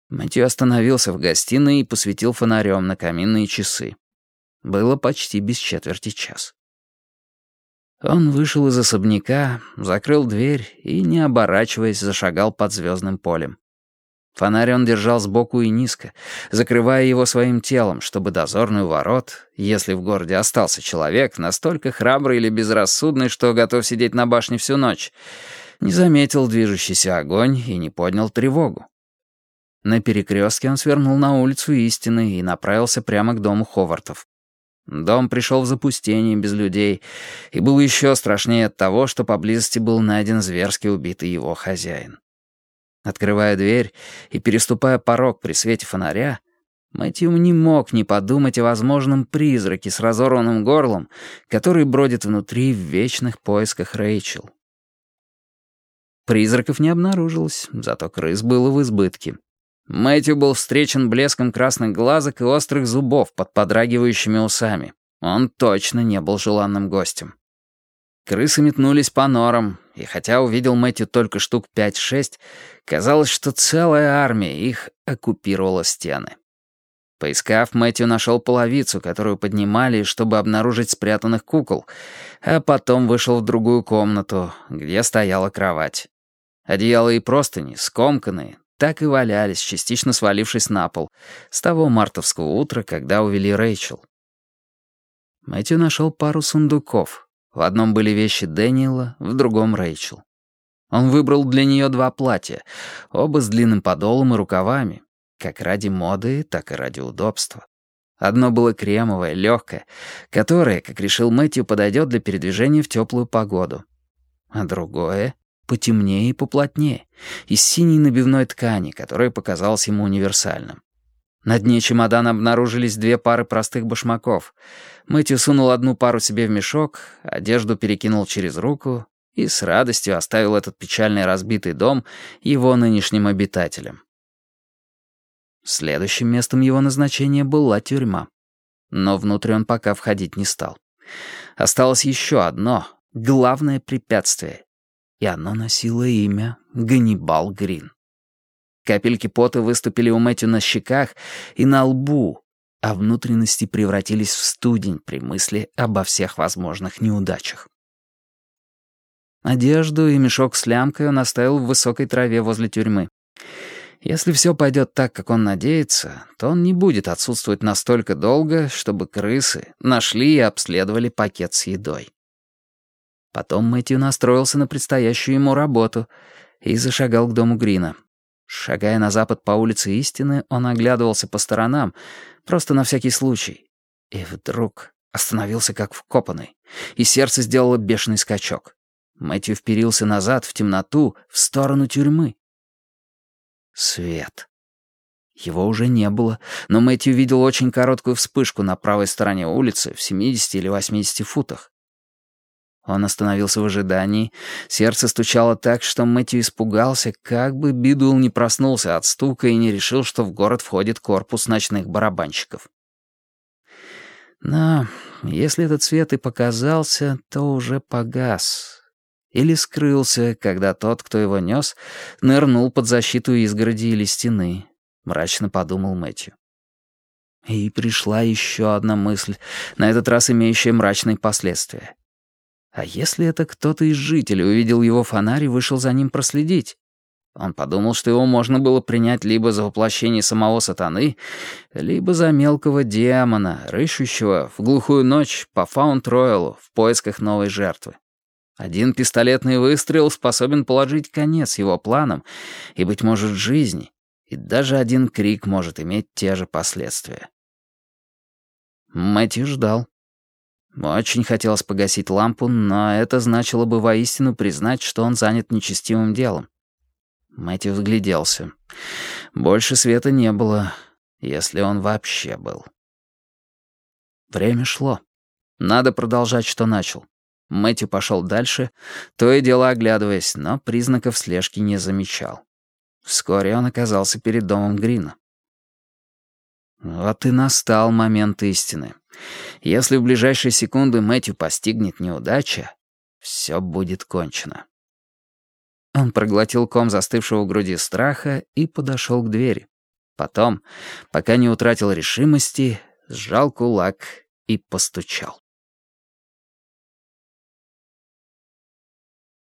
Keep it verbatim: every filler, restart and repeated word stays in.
Мэтью остановился в гостиной и посветил фонарем на каминные часы. Было почти без четверти час. Он вышел из особняка, закрыл дверь и, не оборачиваясь, зашагал под звездным полем. Фонарь он держал сбоку и низко, закрывая его своим телом, чтобы дозорный у ворот, если в городе остался человек, настолько храбрый или безрассудный, что готов сидеть на башне всю ночь, не заметил движущийся огонь и не поднял тревогу. На перекрестке он свернул на улицу Истины и направился прямо к дому Ховартов. Дом пришел в запустение без людей и был еще страшнее от того, что поблизости был найден зверски убитый его хозяин. Открывая дверь и переступая порог при свете фонаря, Мэтью не мог не подумать о возможном призраке с разорванным горлом, который бродит внутри в вечных поисках Рэйчел. Призраков не обнаружилось, зато крыс было в избытке. Мэтью был встречен блеском красных глазок и острых зубов под подрагивающими усами. Он точно не был желанным гостем. Крысы метнулись по норам, и хотя увидел Мэтью только штук пять-шесть, казалось, что целая армия их оккупировала стены. Поискав, Мэтью нашел половицу, которую поднимали, чтобы обнаружить спрятанных кукол, а потом вышел в другую комнату, где стояла кровать. Одеяло и простыни, скомканные, так и валялись, частично свалившись на пол, с того мартовского утра, когда увели Рэйчел. Мэтью нашел пару сундуков. В одном были вещи Дэниела, в другом — Рэйчел. Он выбрал для нее два платья, оба с длинным подолом и рукавами, как ради моды, так и ради удобства. Одно было кремовое, легкое, которое, как решил Мэтью, подойдет для передвижения в теплую погоду. А другое — потемнее и поплотнее, из синей набивной ткани, которая показалась ему универсальным. На дне чемодана обнаружились две пары простых башмаков. Мэтью сунул одну пару себе в мешок, одежду перекинул через руку и с радостью оставил этот печальный разбитый дом его нынешним обитателям. Следующим местом его назначения была тюрьма. Но внутрь он пока входить не стал. Осталось еще одно, главное препятствие, и оно носило имя Ганнибал Грин. Капельки пота выступили у Мэтью на щеках и на лбу, а внутренности превратились в студень при мысли обо всех возможных неудачах. Одежду и мешок с лямкой он оставил в высокой траве возле тюрьмы. Если все пойдет так, как он надеется, то он не будет отсутствовать настолько долго, чтобы крысы нашли и обследовали пакет с едой. Потом Мэтью настроился на предстоящую ему работу и зашагал к дому Грина. Шагая на запад по улице Истины, он оглядывался по сторонам, просто на всякий случай. И вдруг остановился как вкопанный, и сердце сделало бешеный скачок. Мэтью вперился назад в темноту, в сторону тюрьмы. Свет. Его уже не было, но Мэтью видел очень короткую вспышку на правой стороне улицы в семидесяти или восьмидесяти футах. Он остановился в ожидании, сердце стучало так, что Мэтью испугался, как бы Бидуэлл не проснулся от стука и не решил, что в город входит корпус ночных барабанщиков. Но если этот свет и показался, то уже погас. Или скрылся, когда тот, кто его нес, нырнул под защиту изгороди или стены, мрачно подумал Мэтью. И пришла еще одна мысль, на этот раз имеющая мрачные последствия. А если это кто-то из жителей увидел его фонарь и вышел за ним проследить? Он подумал, что его можно было принять либо за воплощение самого сатаны, либо за мелкого демона, рыщущего в глухую ночь по Фаунд-Роялу в поисках новой жертвы. Один пистолетный выстрел способен положить конец его планам и, быть может, жизни, и даже один крик может иметь те же последствия. Мэтью ждал. Очень хотелось погасить лампу, но это значило бы воистину признать, что он занят нечестивым делом. Мэтью взгляделся. Больше света не было, если он вообще был. Время шло. Надо продолжать, что начал. Мэтью пошел дальше, то и дело оглядываясь, но признаков слежки не замечал. Вскоре он оказался перед домом Грина. Вот и настал момент истины. Если в ближайшие секунды Мэтью постигнет неудача, все будет кончено. Он проглотил ком застывшего в груди страха и подошел к двери. Потом, пока не утратил решимости, сжал кулак и постучал.